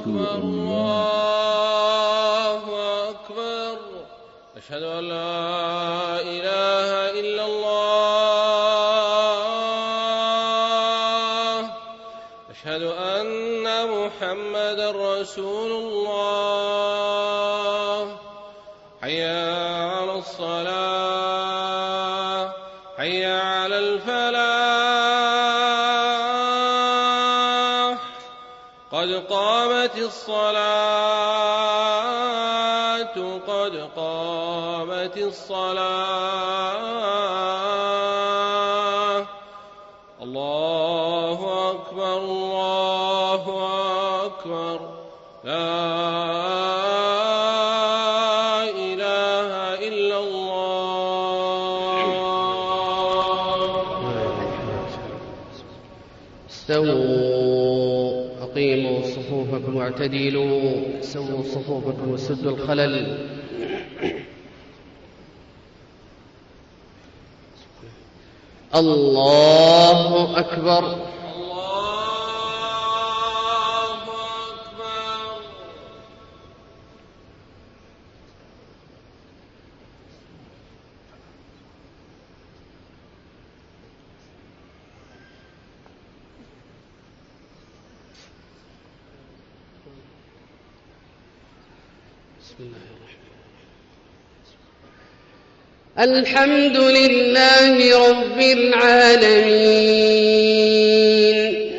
أكبر الله أكبر. أشهد أن لا إله إلا الله. أشهد أن محمدا رسول الله. حي على الصلاة، حي على الفلاح، قد قامت الصلاة، قد قامت الصلاة. الله أكبر الله أكبر. لا إله إلا الله. استووا، أقيموا صفوفكم واعتدلوا، سووا صفوفكم وسدوا الخلل. الله أكبر. الحمد لله رب العالمين،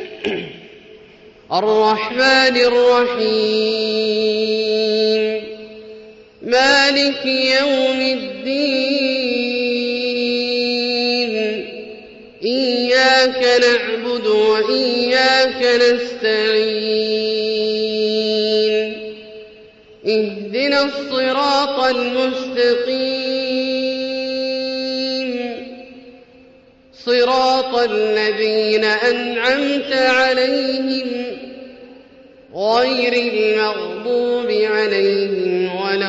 الرحمن الرحيم، مالك يوم الدين. إياك نعبد وإياك نستعين. اهدنا الصراط المستقيم، صراط الذين أنعمت عليهم غير المغضوب عليهم ولا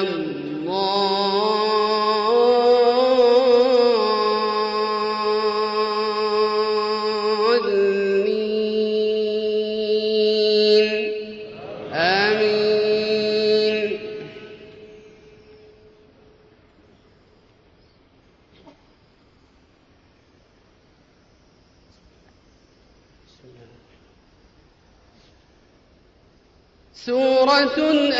الضالين. آمين. سورة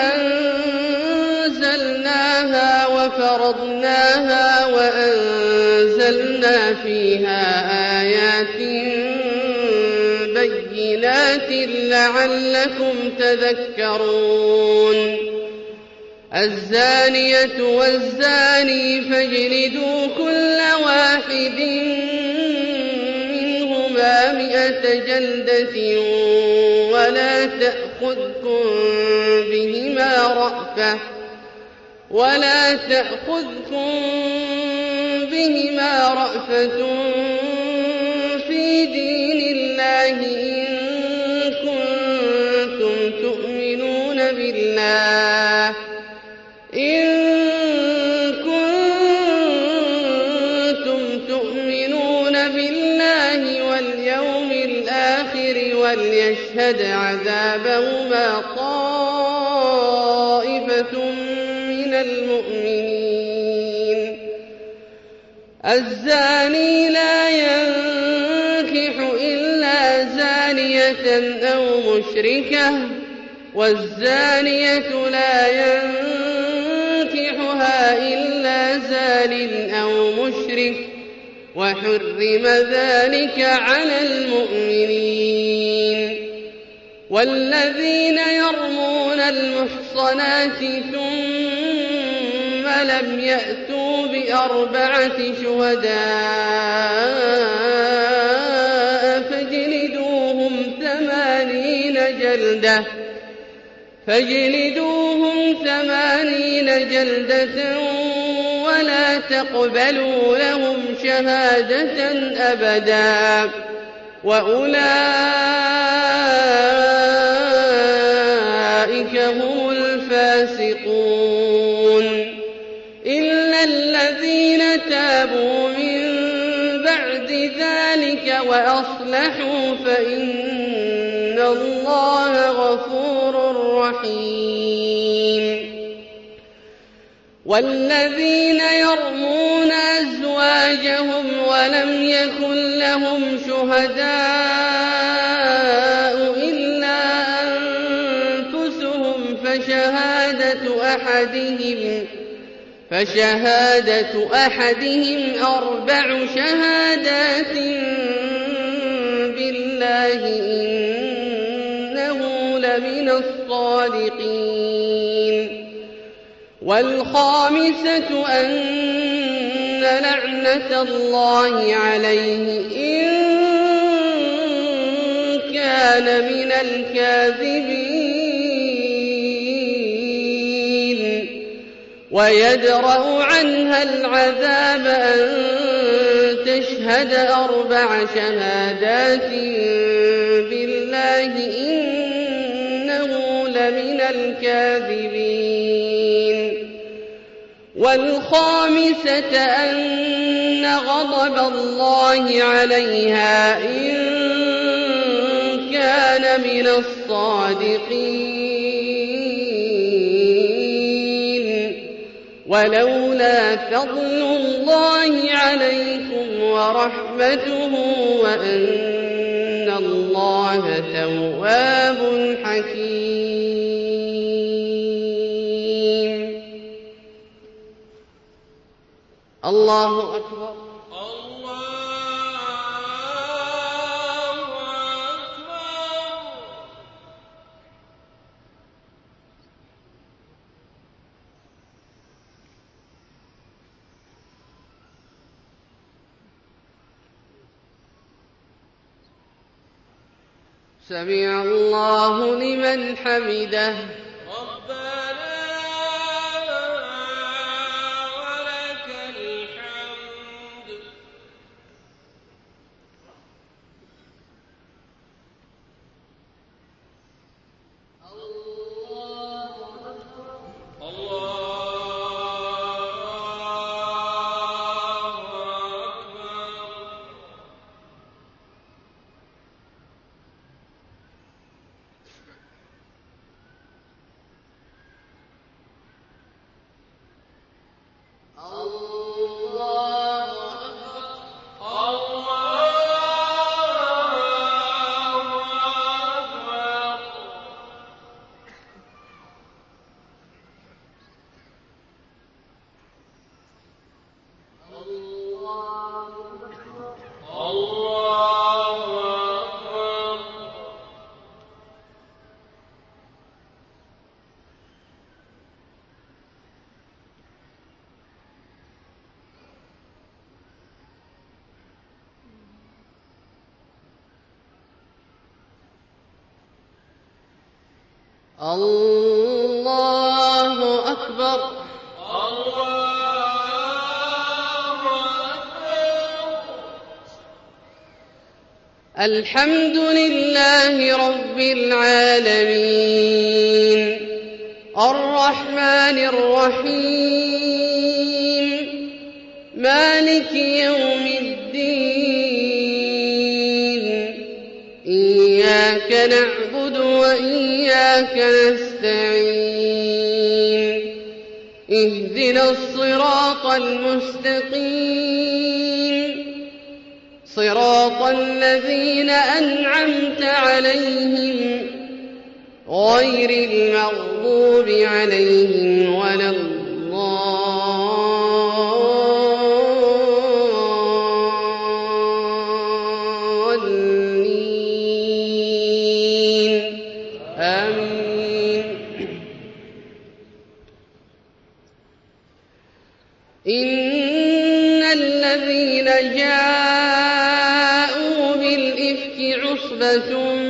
أنزلناها وفرضناها وأنزلنا فيها آيات بينات لعلكم تذكرون. الزانية والزاني فاجلدوا كل واحد منهما 100 جلدة ولا تأخذكم بهما رأفة في دين الله إن كنتم تؤمنون بالله واليوم الآخر وليشهد عذابهما طائفة من المؤمنين. الزاني لا ينكح إلا زانية أو مشركة، والزانية لا ينكحها إلا زان أو مشرك، وحرم ذلك على المؤمنين. والذين يرمون المحصنات ثم لم يأتوا ب4 شهداء فاجلدوهم 80 جلدة ولا تقبلوا لهم شهادة أبدا، وأولئك هم الفاسقون. إلا الذين تابوا من بعد ذلك وأصلحوا فإن الله غفور رحيم والذين يرمون أزواجهم ولم يكن لهم شهداء إلا أنفسهم فشهادة أحدهم 4 شهادات بالله إنه لمن الصادقين والخامسة أن لعنة الله عليه إن كان من الكاذبين ويدرأ عنها العذاب أن تشهد 4 شهادات بالله إنه لمن الكاذبين والخامسة أن غضب الله عليها إن كان من الصادقين ولولا فضل الله عليكم ورحمته وأن الله تواب حكيم. الله أكبر. سمع الله لمن حمده. ربنا ولك الحمد. الله أكبر. الحمد لله رب العالمين الرحمن الرحيم مالك يوم الدين إياك نعبد وإياك نستعين اهدنا الصراط المستقيم صراط الذين أنعمت عليهم غير المغضوب عليهم ولا الضالين آمين. إن الذين جاءوا بالإفك عصبة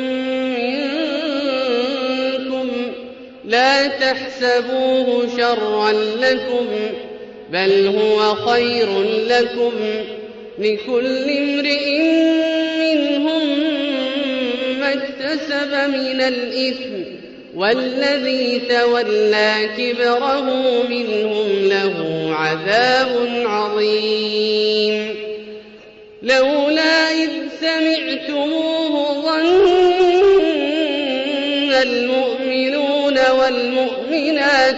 منكم لا تحسبوه شرا لكم بل هو خير لكم لكل امرئ منهم ما اكتسب من الإثم والذي تولى كبره منهم له عذاب عظيم. لولا إذ سمعتموه ظن المؤمنون والمؤمنون والمؤمنات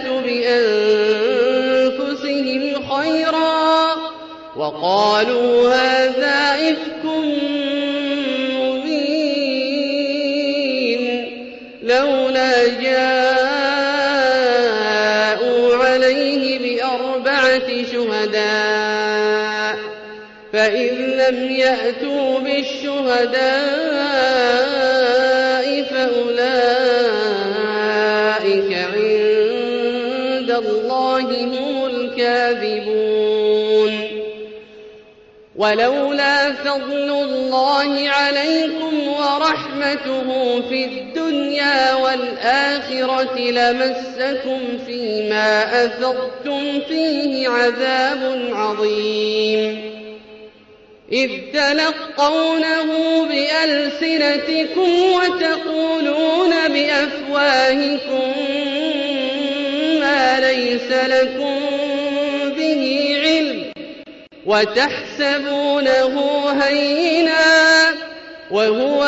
بأنفسهم خيرا وقالوا هذا إفك مبين لولا جاءوا عليه بأربعة شهداء فإذ لم يأتوا بالشهداء فأولئك عند الله هم الكاذبون ولولا فضل الله عليكم ورحمته في الدنيا والآخرة لمسكم فيما أفضتم فيه عذاب عظيم إذ تلقونه بألسنتكم وتقولون بأفواهكم ما ليس لكم به علم وتحسبونه هينا وهو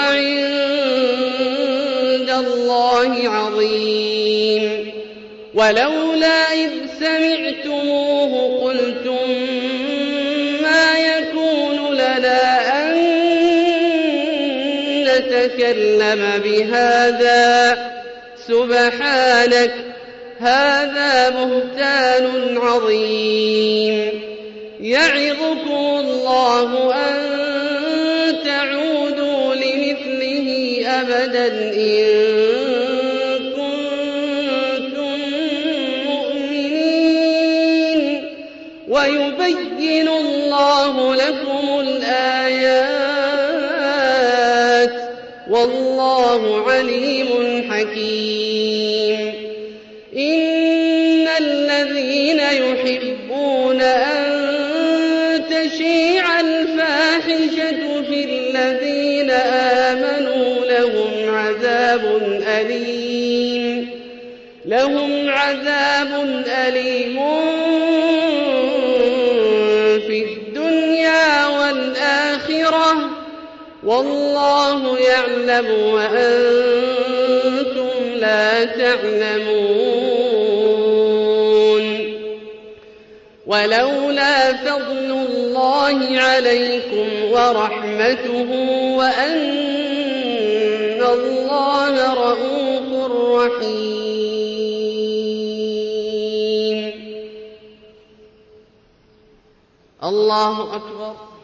عند الله عظيم ولولا إذ سمعتموه قلتم ما يكون لنا أن نتكلم بهذا سبحانك هذا بهتان عظيم يعظكم الله أن تعودوا لمثله أبدا إن كنتم مؤمنين ويبين الله لكم الآيات والله عليم حكيم إن الذين يحبون أن تشيع الفاحشة في الذين آمنوا لهم عذاب أليم في الدنيا والآخرة والله يعلم وأنتم لا تعلمون ولولا فضل الله عليكم ورحمته وأن الله رءوف رحيم الله أكبر